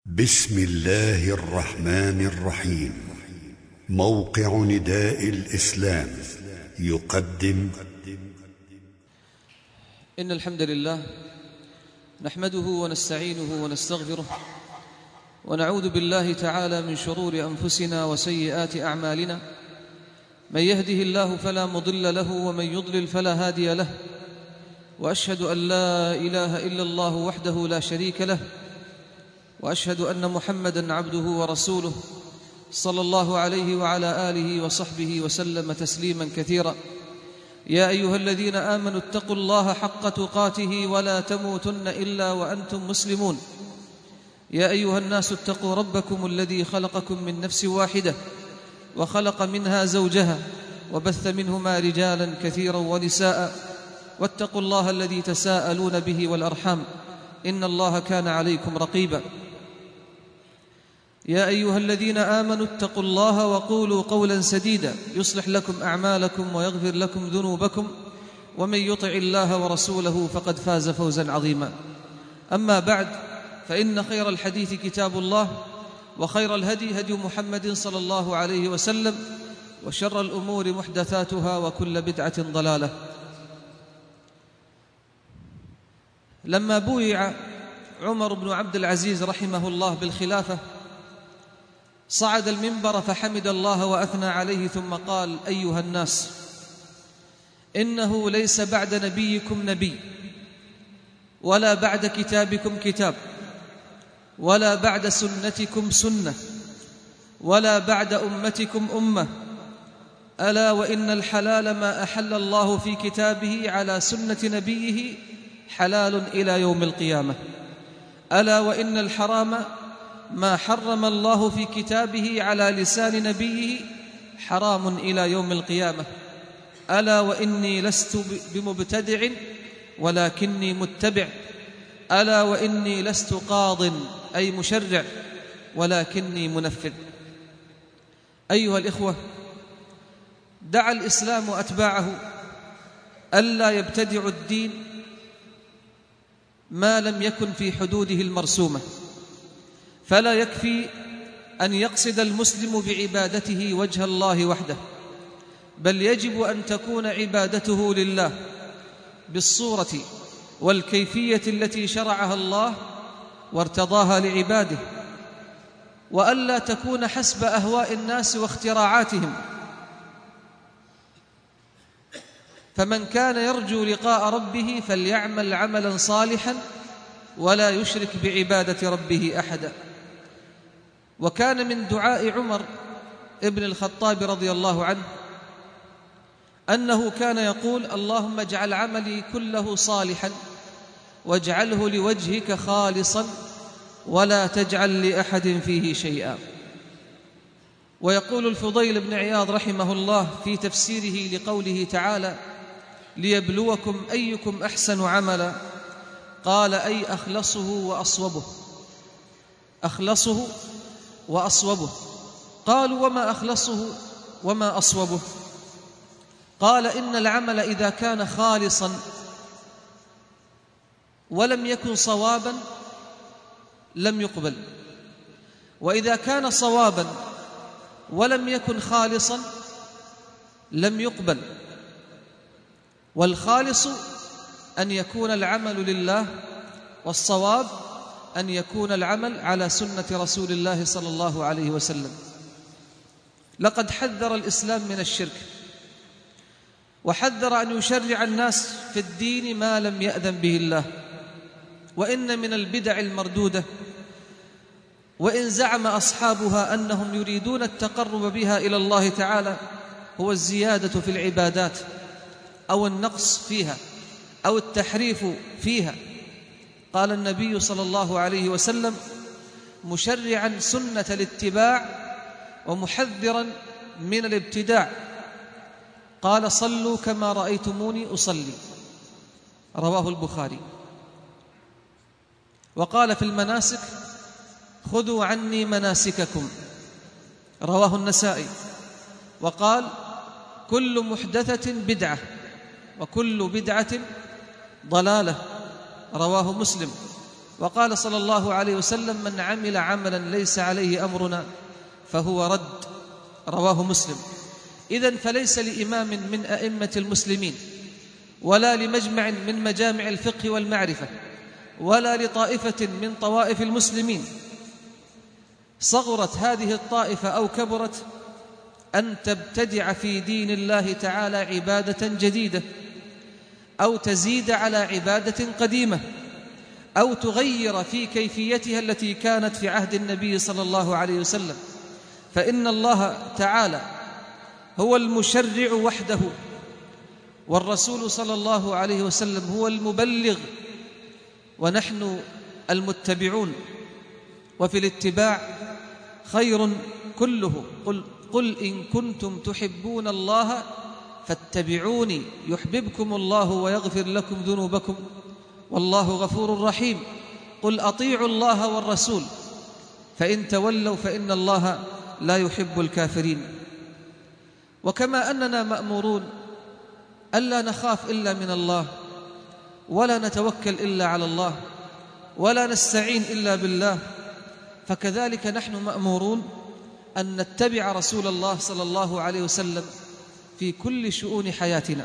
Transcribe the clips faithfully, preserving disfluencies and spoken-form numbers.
بسم الله الرحمن الرحيم. موقع نداء الإسلام يقدم إن الحمد لله نحمده ونستعينه ونستغفره ونعوذ بالله تعالى من شرور أنفسنا وسيئات أعمالنا. من يهده الله فلا مضل له ومن يضلل فلا هادي له، وأشهد أن لا إله إلا الله وحده لا شريك له، وأشهد أن محمدًا عبده ورسوله صلى الله عليه وعلى آله وصحبه وسلم تسليمًا كثيرا. يا أيها الذين آمنوا اتقوا الله حق تقاته ولا تموتن إلا وأنتم مسلمون. يا أيها الناس اتقوا ربكم الذي خلقكم من نفس واحدة وخلق منها زوجها وبث منهما رجالا كثيرا ونساء، واتقوا الله الذي تساءلون به والأرحام إن الله كان عليكم رقيبا. يا أيها الذين آمنوا اتقوا الله وقولوا قولا سديدا يصلح لكم أعمالكم ويغفر لكم ذنوبكم، ومن يطع الله ورسوله فقد فاز فوزا عظيما. أما بعد، فإن خير الحديث كتاب الله، وخير الهدي هدي محمد صلى الله عليه وسلم، وشر الأمور محدثاتها وكل بدعة ضلالة. لما بويع عمر بن عبد العزيز رحمه الله بالخلافة صعد المنبر فحمد الله وأثنى عليه، ثم قال: أيها الناس، إنه ليس بعد نبيكم نبي، ولا بعد كتابكم كتاب، ولا بعد سنتكم سنة، ولا بعد أمتكم أمة. ألا وإن الحلال ما أحل الله في كتابه على سنة نبيه حلال إلى يوم القيامة. ألا وإن الحرام ما حرم الله في كتابه على لسان نبيه حرام إلى يوم القيامة. ألا وإني لست بمبتدع ولكني متبع. ألا وإني لست قاض أي مشرع ولكني منفذ. أيها الإخوة، دعا الإسلام أتباعه ألا يبتدعوا الدين ما لم يكن في حدوده المرسومة، فلا يكفي أن يقصد المسلم بعبادته وجه الله وحده، بل يجب أن تكون عبادته لله بالصورة والكيفية التي شرعها الله وارتضاها لعباده، وألا تكون حسب أهواء الناس واختراعاتهم. فمن كان يرجو لقاء ربه فليعمل عملا صالحا ولا يشرك بعبادة ربه أحدا. وكان من دعاء عمر ابن الخطاب رضي الله عنه أنه كان يقول: اللهم اجعل عملي كله صالحا واجعله لوجهك خالصا ولا تجعل لأحد فيه شيئا. ويقول الفضيل بن عياض رحمه الله في تفسيره لقوله تعالى: ليبلوكم أيكم أحسن عملا، قال: أي أخلصه وأصوبه. أخلصه وأصوبه. قالوا: وما أخلصه وما أصوبه؟ قال: إن العمل إذا كان خالصا ولم يكن صوابا لم يقبل، وإذا كان صوابا ولم يكن خالصا لم يقبل. والخالص أن يكون العمل لله، والصواب أن يكون العمل على سنة رسول الله صلى الله عليه وسلم. لقد حذر الإسلام من الشرك، وحذر أن يشرع الناس في الدين ما لم يأذن به الله. وإن من البدع المردودة، وإن زعم أصحابها أنهم يريدون التقرب بها إلى الله تعالى، هو الزيادة في العبادات أو النقص فيها أو التحريف فيها. قال النبي صلى الله عليه وسلم مشرعا سنة الاتباع ومحذرا من الابتداع، قال: صلوا كما رأيتموني أصلي، رواه البخاري. وقال في المناسك: خذوا عني مناسككم، رواه النسائي. وقال: كل محدثة بدعة وكل بدعة ضلالة، رواه مسلم. وقال صلى الله عليه وسلم: من عمل عملا ليس عليه أمرنا فهو رد، رواه مسلم. إذن فليس لإمام من أئمة المسلمين ولا لمجمع من مجامع الفقه والمعرفة ولا لطائفة من طوائف المسلمين، صغرت هذه الطائفة أو كبرت، أن تبتدع في دين الله تعالى عبادة جديدة أو تزيد على عبادة قديمة أو تغير في كيفيتها التي كانت في عهد النبي صلى الله عليه وسلم، فإن الله تعالى هو المشرع وحده، والرسول صلى الله عليه وسلم هو المبلغ، ونحن المتبعون. وفي الاتباع خير كله. قل, قل إن كنتم تحبون الله فاتبعوني يحببكم الله ويغفر لكم ذنوبكم والله غفور رحيم. قل أطيعوا الله والرسول فإن تولوا فإن الله لا يحب الكافرين. وكما أننا مأمورون ألا نخاف إلا من الله ولا نتوكل إلا على الله ولا نستعين إلا بالله، فكذلك نحن مأمورون أن نتبع رسول الله صلى الله عليه وسلم في كل شؤون حياتنا.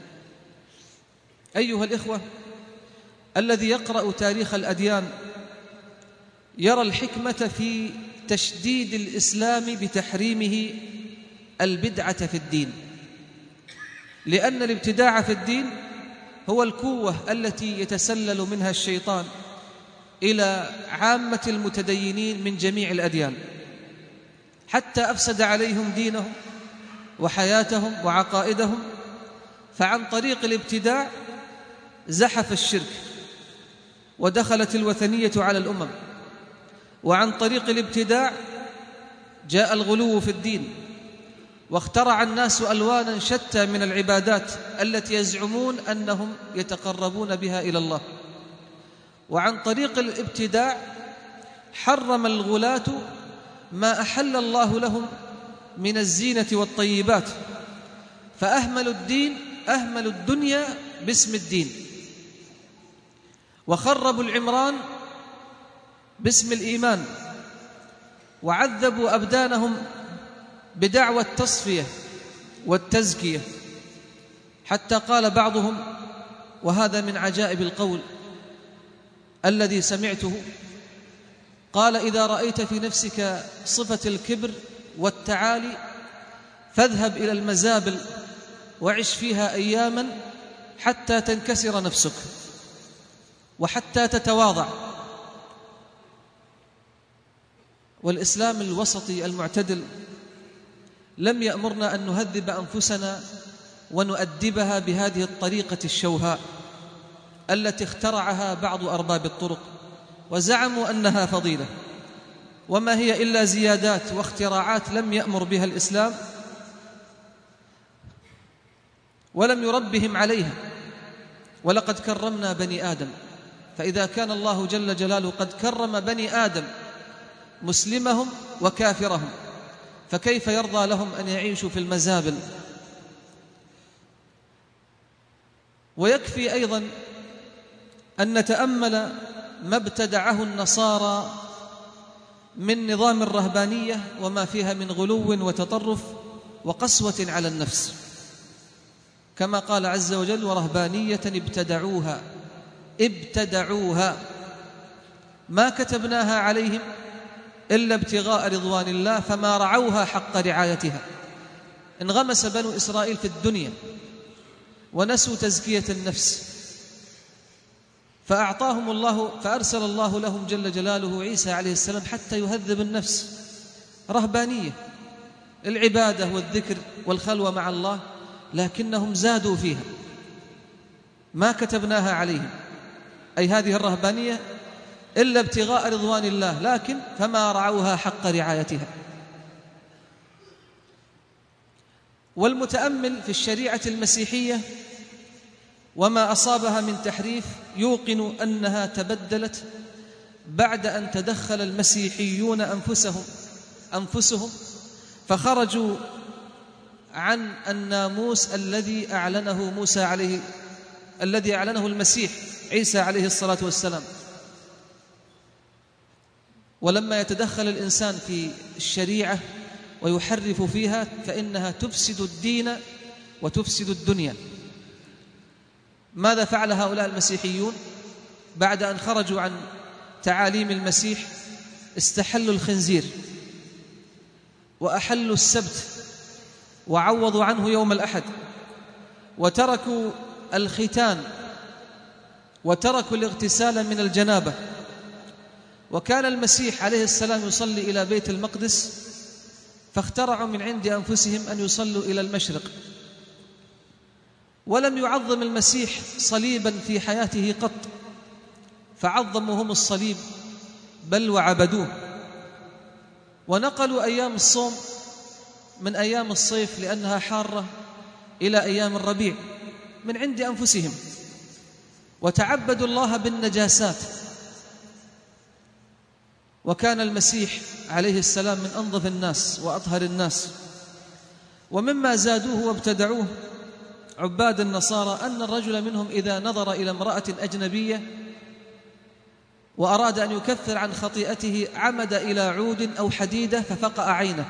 أيها الإخوة، الذي يقرأ تاريخ الأديان يرى الحكمة في تشديد الإسلام بتحريمه البدعة في الدين، لأن الابتداع في الدين هو الكوة التي يتسلل منها الشيطان إلى عامة المتدينين من جميع الأديان، حتى أفسد عليهم دينهم وحياتهم وعقائدهم. فعن طريق الابتداع زحف الشرك ودخلت الوثنية على الأمم، وعن طريق الابتداع جاء الغلو في الدين، واخترع الناس ألوانا شتى من العبادات التي يزعمون أنهم يتقربون بها إلى الله. وعن طريق الابتداع حرم الغلاة ما أحل الله لهم من الزينة والطيبات، فأهملوا الدين، أهملوا الدنيا باسم الدين، وخربوا العمران باسم الإيمان، وعذبوا أبدانهم بدعوى التصفية والتزكية، حتى قال بعضهم، وهذا من عجائب القول الذي سمعته، قال: إذا رأيت في نفسك صفة الكبر والتعالي فاذهب إلى المزابل وعش فيها أياما حتى تنكسر نفسك وحتى تتواضع. والإسلام الوسطي المعتدل لم يأمرنا أن نهذب أنفسنا ونؤدبها بهذه الطريقة الشوهاء التي اخترعها بعض أرباب الطرق وزعموا أنها فضيلة، وما هي إلا زيادات واختراعات لم يأمر بها الإسلام ولم يربهم عليها. ولقد كرمنا بني آدم، فإذا كان الله جل جلاله قد كرم بني آدم مسلمهم وكافرهم، فكيف يرضى لهم أن يعيشوا في المزابل؟ ويكفي أيضا أن نتأمل ما ابتدعه النصارى من نظام الرهبانية وما فيها من غلو وتطرف وقسوة على النفس، كما قال عز وجل: ورهبانية ابتدعوها ابتدعوها ما كتبناها عليهم إلا ابتغاء رضوان الله فما رعوها حق رعايتها. انغمس بنو إسرائيل في الدنيا ونسوا تزكية النفس، فأعطاهم الله فأرسل الله لهم جل جلاله عيسى عليه السلام حتى يهذب النفس. رهبانية، العبادة والذكر والخلوة مع الله، لكنهم زادوا فيها، ما كتبناها عليهم، أي هذه الرهبانية إلا ابتغاء رضوان الله، لكن فما رعوها حق رعايتها. والمتأمل في الشريعة المسيحية وما أصابها من تحريف يوقن أنها تبدلت بعد أن تدخل المسيحيون أنفسهم أنفسهم فخرجوا عن الناموس الذي أعلنه موسى عليه الذي أعلنه المسيح عيسى عليه الصلاة والسلام. ولما يتدخل الإنسان في الشريعة ويحرف فيها فإنها تفسد الدين وتفسد الدنيا. ماذا فعل هؤلاء المسيحيون بعد أن خرجوا عن تعاليم المسيح؟ استحلوا الخنزير وأحلوا السبت وعوضوا عنه يوم الأحد، وتركوا الختان وتركوا الاغتسال من الجنابة. وكان المسيح عليه السلام يصلي إلى بيت المقدس، فاخترعوا من عند أنفسهم أن يصلوا إلى المشرق، ولم يعظم المسيح صليبا في حياته قط، فعظموا هم الصليب بل وعبدوه. ونقلوا أيام الصوم من أيام الصيف لأنها حارة إلى أيام الربيع من عند أنفسهم، وتعبدوا الله بالنجاسات. وكان المسيح عليه السلام من أنظف الناس وأطهر الناس. ومما زادوه وابتدعوه عباد النصارى أن الرجل منهم إذا نظر إلى امرأة أجنبية وأراد أن يكفر عن خطيئته عمد إلى عود أو حديدة ففقأ عينه،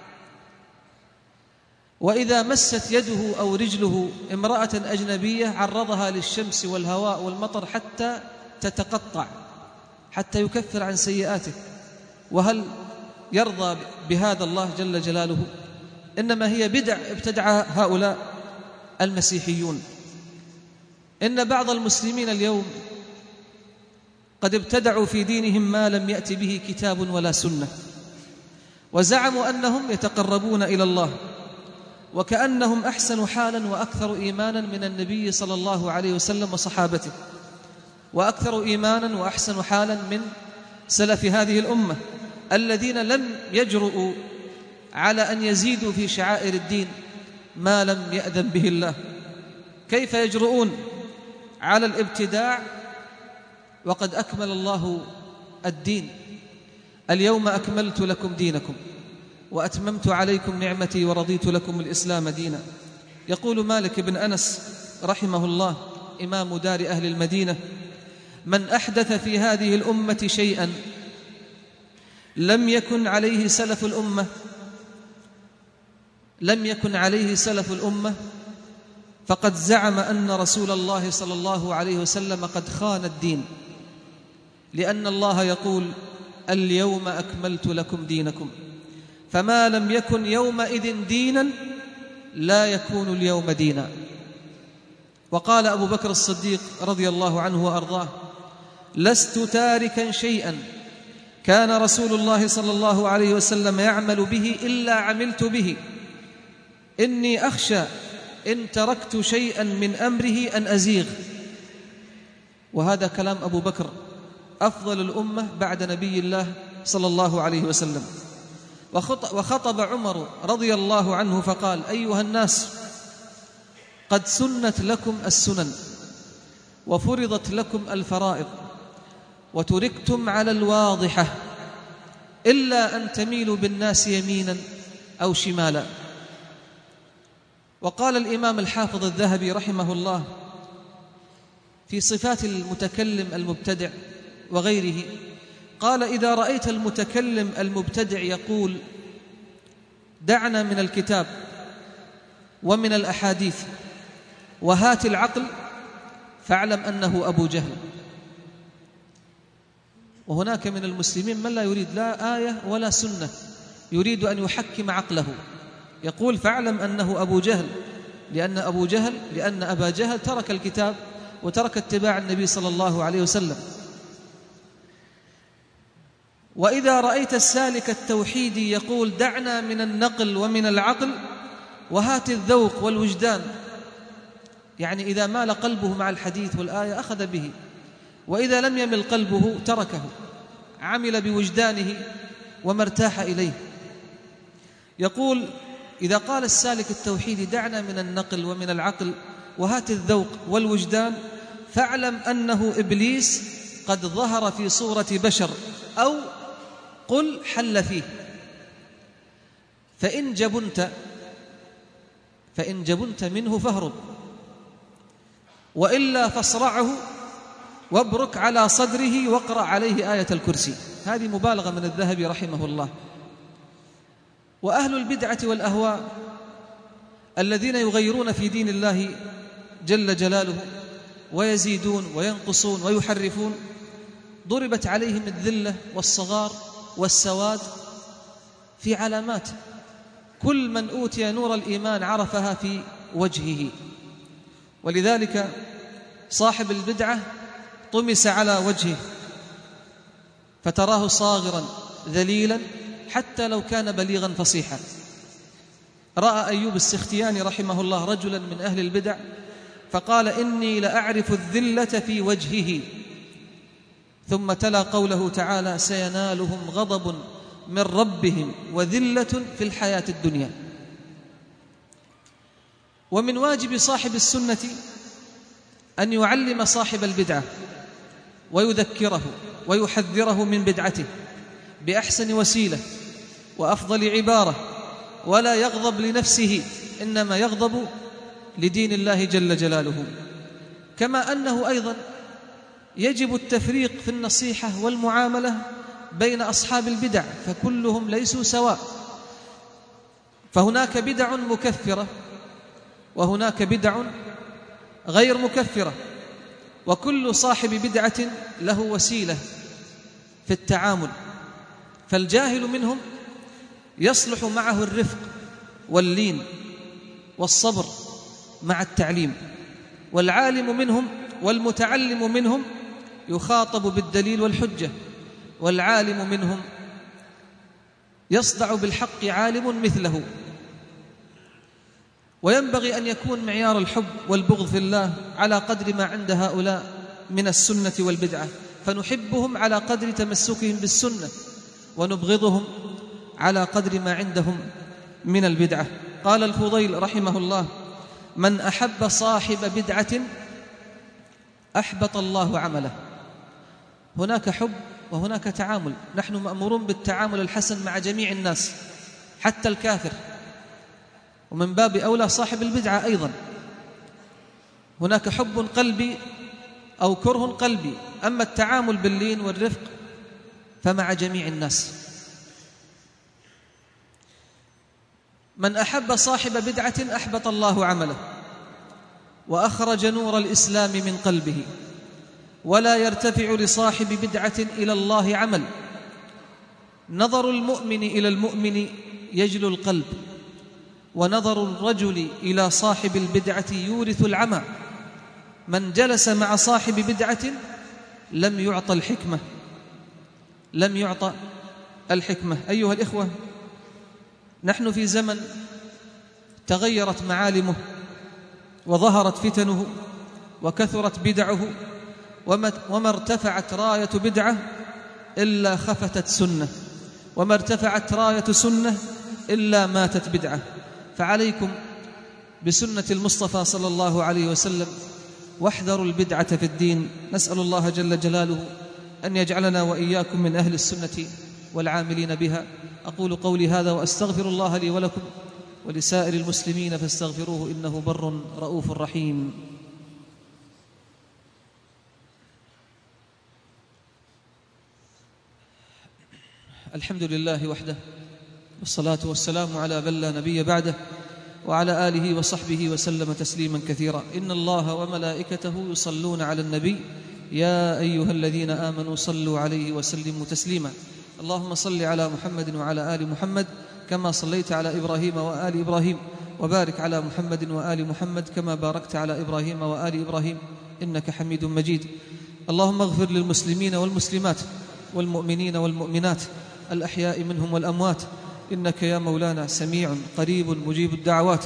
وإذا مست يده أو رجله امرأة أجنبية عرضها للشمس والهواء والمطر حتى تتقطع، حتى يكفر عن سيئاته. وهل يرضى بهذا الله جل جلاله؟ إنما هي بدع ابتدعها هؤلاء المسيحيون. إن بعض المسلمين اليوم قد ابتدعوا في دينهم ما لم يأت به كتاب ولا سنة، وزعموا أنهم يتقربون إلى الله، وكأنهم أحسن حالا وأكثر إيمانا من النبي صلى الله عليه وسلم وصحابته، وأكثر إيمانا وأحسن حالا من سلف هذه الأمة الذين لم يجرؤوا على أن يزيدوا في شعائر الدين ما لم يأذن به الله. كيف يجرؤون على الابتداع وقد أكمل الله الدين؟ اليوم أكملت لكم دينكم وأتممت عليكم نعمتي ورضيت لكم الإسلام دينا. يقول مالك بن أنس رحمه الله إمام دار أهل المدينة: من أحدث في هذه الأمة شيئا لم يكن عليه سلف الأمة لم يكن عليه سلف الأمة فقد زعم أن رسول الله صلى الله عليه وسلم قد خان الدين، لأن الله يقول: اليوم أكملت لكم دينكم، فما لم يكن يومئذ دينا لا يكون اليوم دينا. وقال أبو بكر الصديق رضي الله عنه وأرضاه: لست تاركا شيئا كان رسول الله صلى الله عليه وسلم يعمل به إلا عملت به، إني أخشى إن تركت شيئا من أمره أن أزيغ. وهذا كلام أبو بكر أفضل الأمة بعد نبي الله صلى الله عليه وسلم. وخطب عمر رضي الله عنه فقال: أيها الناس، قد سنت لكم السنن وفرضت لكم الفرائض وتركتم على الواضحة إلا أن تميلوا بالناس يمينا أو شمالا. وقال الإمام الحافظ الذهبي رحمه الله في صفات المتكلم المبتدع وغيره، قال: إذا رأيت المتكلم المبتدع يقول: دعنا من الكتاب ومن الأحاديث وهات العقل، فاعلم أنه أبو جهل. وهناك من المسلمين من لا يريد لا آية ولا سنة، يريد أن يحكم عقله، يقول: فاعلم أنه أبو جهل، لأن أبو جهل لأن أبا جهل ترك الكتاب وترك اتباع النبي صلى الله عليه وسلم. وإذا رأيت السالك التوحيدي يقول: دعنا من النقل ومن العقل وهات الذوق والوجدان، يعني إذا مال قلبه مع الحديث والآية أخذ به، وإذا لم يمل قلبه تركه، عمل بوجدانه وما ارتاح إليه. يقول: إذا قال السالك التوحيدي: دعنا من النقل ومن العقل وهات الذوق والوجدان، فاعلم أنه إبليس قد ظهر في صورة بشر، أو قل حل فيه. فإن جبنت فإن جبنت منه فاهرب، وإلا فاصرعه وابرك على صدره واقرأ عليه آية الكرسي. هذه مبالغة من الذهبي رحمه الله. وأهل البدعة والأهواء الذين يغيرون في دين الله جل جلاله ويزيدون وينقصون ويحرفون ضربت عليهم الذلة والصغار والسواد في علامات. كل من أوتي نور الإيمان عرفها في وجهه. ولذلك صاحب البدعة طمس على وجهه فتراه صاغرا ذليلا حتى لو كان بليغا فصيحا. رأى أيوب السختياني رحمه الله رجلا من أهل البدع فقال: إني لأعرف الذلة في وجهه. ثم تلا قوله تعالى: سينالهم غضب من ربهم وذلة في الحياة الدنيا. ومن واجب صاحب السنة أن يعلم صاحب البدعة ويذكره ويحذره من بدعته بأحسن وسيلة وأفضل عبارة، ولا يغضب لنفسه، إنما يغضب لدين الله جل جلاله. كما أنه أيضا يجب التفريق في النصيحة والمعاملة بين أصحاب البدع، فكلهم ليسوا سواء. فهناك بدع مكفرة وهناك بدع غير مكفرة، وكل صاحب بدعة له وسيلة في التعامل. فالجاهل منهم يصلح معه الرفق واللين والصبر مع التعليم، والعالم منهم والمتعلم منهم يخاطب بالدليل والحجة، والعالم منهم يصدع بالحق عالم مثله. وينبغي أن يكون معيار الحب والبغض في الله على قدر ما عند هؤلاء من السنة والبدعة، فنحبهم على قدر تمسكهم بالسنة ونبغضهم على قدر ما عندهم من البدعة. قال الفضيل رحمه الله: من أحب صاحب بدعة أحبط الله عمله. هناك حب وهناك تعامل. نحن مأمورون بالتعامل الحسن مع جميع الناس حتى الكافر، ومن باب أولى صاحب البدعة أيضا. هناك حب قلبي أو كره قلبي، أما التعامل باللين والرفق فمع جميع الناس. من أحب صاحب بدعة أحبط الله عمله وأخرج نور الإسلام من قلبه، ولا يرتفع لصاحب بدعة إلى الله عمل. نظر المؤمن إلى المؤمن يجلو القلب، ونظر الرجل إلى صاحب البدعة يورث العمى. من جلس مع صاحب بدعة لم يعطى الحكمة لم يعطى الحكمة. أيها الإخوة، نحن في زمن تغيرت معالمه وظهرت فتنه وكثرت بدعه، وما ارتفعت راية بدعة إلا خفتت سنة، وما ارتفعت راية سنة إلا ماتت بدعة. فعليكم بسنة المصطفى صلى الله عليه وسلم، واحذروا البدعة في الدين. نسأل الله جل جلاله أن يجعلنا وإياكم من أهل السنة والعاملين بها. أقول قولي هذا وأستغفر الله لي ولكم ولسائر المسلمين فاستغفروه إنه بر رؤوف رحيم. الحمد لله وحده، والصلاة والسلام على من لا نبي بعده، وعلى آله وصحبه وسلم تسليما كثيرا. إن الله وملائكته يصلون على النبي يا أيها الذين آمنوا صلوا عليه وسلموا تسليما. اللهم صل على محمد وعلى آل محمد كما صليت على إبراهيم وآل إبراهيم، وبارك على محمد وآل محمد كما باركت على إبراهيم وآل إبراهيم إنك حميد مجيد. اللهم اغفر للمسلمين والمسلمات والمؤمنين والمؤمنات الأحياء منهم والأموات، إنك يا مولانا سميع قريب مجيب الدعوات.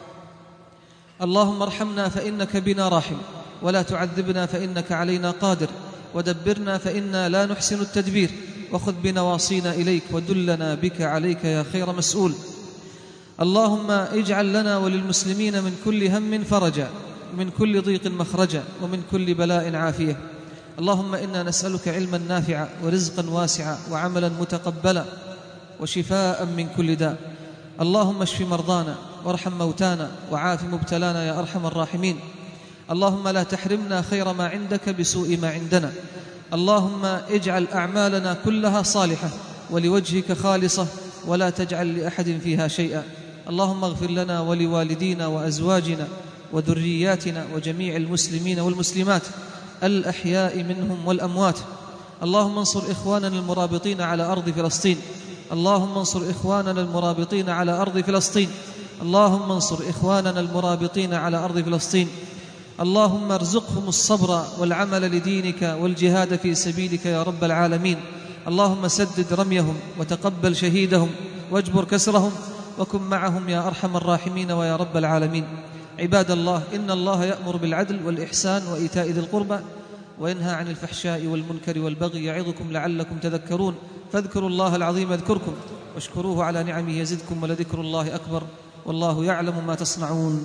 اللهم ارحمنا فإنك بنا راحم، ولا تعذبنا فإنك علينا قادر، ودبرنا فإنا لا نحسن التدبير، وخذ بنواصينا إليك ودلنا بك عليك يا خير مسؤول. اللهم اجعل لنا وللمسلمين من كل هم فرجا، ومن كل ضيق مخرجا، ومن كل بلاء عافية. اللهم إنا نسألك علما نافعا ورزقا واسعا وعملا متقبلا وشفاء من كل داء. اللهم اشف مرضانا وارحم موتانا وعاف مبتلانا يا أرحم الراحمين. اللهم لا تحرمنا خير ما عندك بسوء ما عندنا. اللهم اجعل أعمالنا كلها صالحة ولوجهك خالصة ولا تجعل لأحد فيها شيئا. اللهم اغفر لنا ولوالدينا وأزواجنا وذرياتنا وجميع المسلمين والمسلمات الأحياء منهم والأموات. اللهم انصر إخواننا المرابطين على أرض فلسطين. اللهم انصر إخواننا المرابطين على أرض فلسطين. اللهم انصر إخواننا المرابطين على أرض فلسطين. اللهم ارزقهم الصبر والعمل لدينك والجهاد في سبيلك يا رب العالمين. اللهم سدد رميهم وتقبل شهيدهم واجبر كسرهم وكن معهم يا أرحم الراحمين ويا رب العالمين. عباد الله، إن الله يأمر بالعدل والإحسان وإيتاء ذي القربى وينهى عن الفحشاء والمنكر والبغي يعظكم لعلكم تذكرون. فاذكروا الله العظيم يذكركم واشكروه على نعمه يزدكم ولذكر الله أكبر والله يعلم ما تصنعون.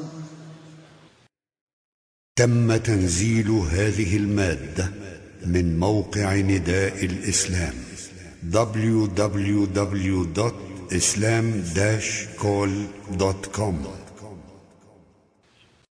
تم تنزيل هذه المادة من موقع نداء الإسلام دبليو دبليو دبليو دوت إسلام داش كول دوت كوم.